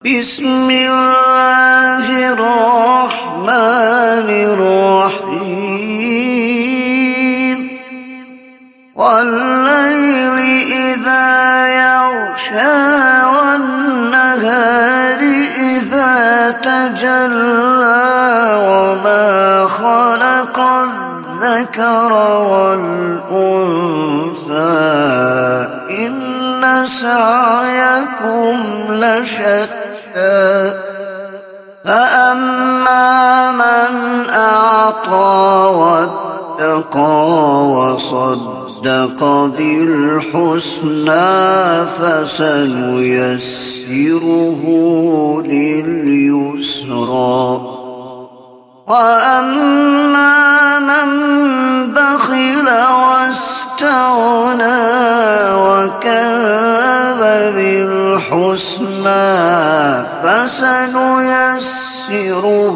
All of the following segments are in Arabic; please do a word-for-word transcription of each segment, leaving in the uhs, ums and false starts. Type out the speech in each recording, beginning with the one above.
بسم الله الرحمن الرحيم والليل إذا يغشى والنهار إذا تجلى وما خلق الذكر والأنثى إن سعيكم لشتى فأما من أعطى واتقى وصدق بالحسنى فسنيسره لليسرى وأما من بخل واستغنى وكذب بالحسنى فسنيسره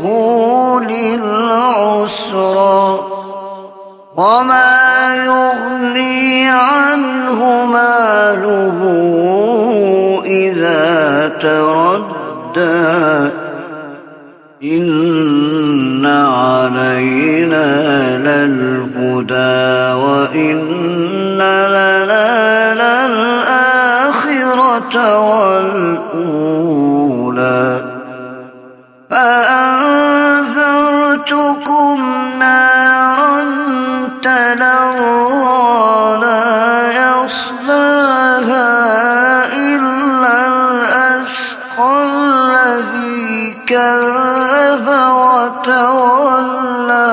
للعسرى وما يغني عنه ماله إذا تردى إن علينا للهدى وإن لنا للآخرة والأولى فأنذرتكم نارا تلظى لا يصلاها إلا الأشقى الذي كذب وتولى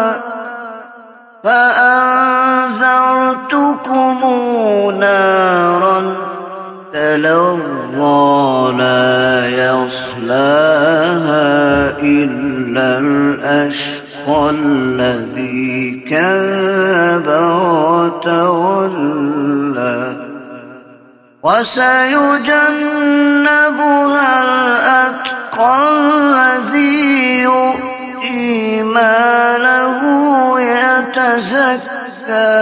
فأنذرتكم نارا تلظى لا يصلاها إلا الأشقى الذي كذب وتولى وسيجنبها الأتقى الذي يؤتي ماله يتزكى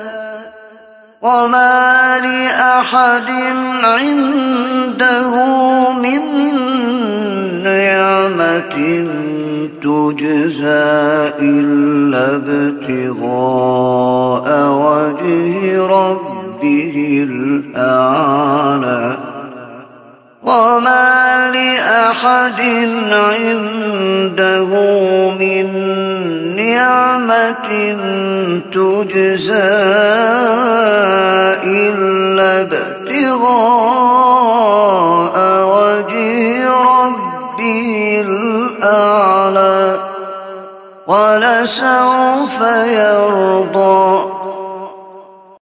وما لأحد عنده من نعمة تجزى إلا ابتغاء وجه ربه الأعلى وما لأحد عنده من نعمة تجزى إلا ابتغاء وجه ربه الأعلى ولسوف يرضى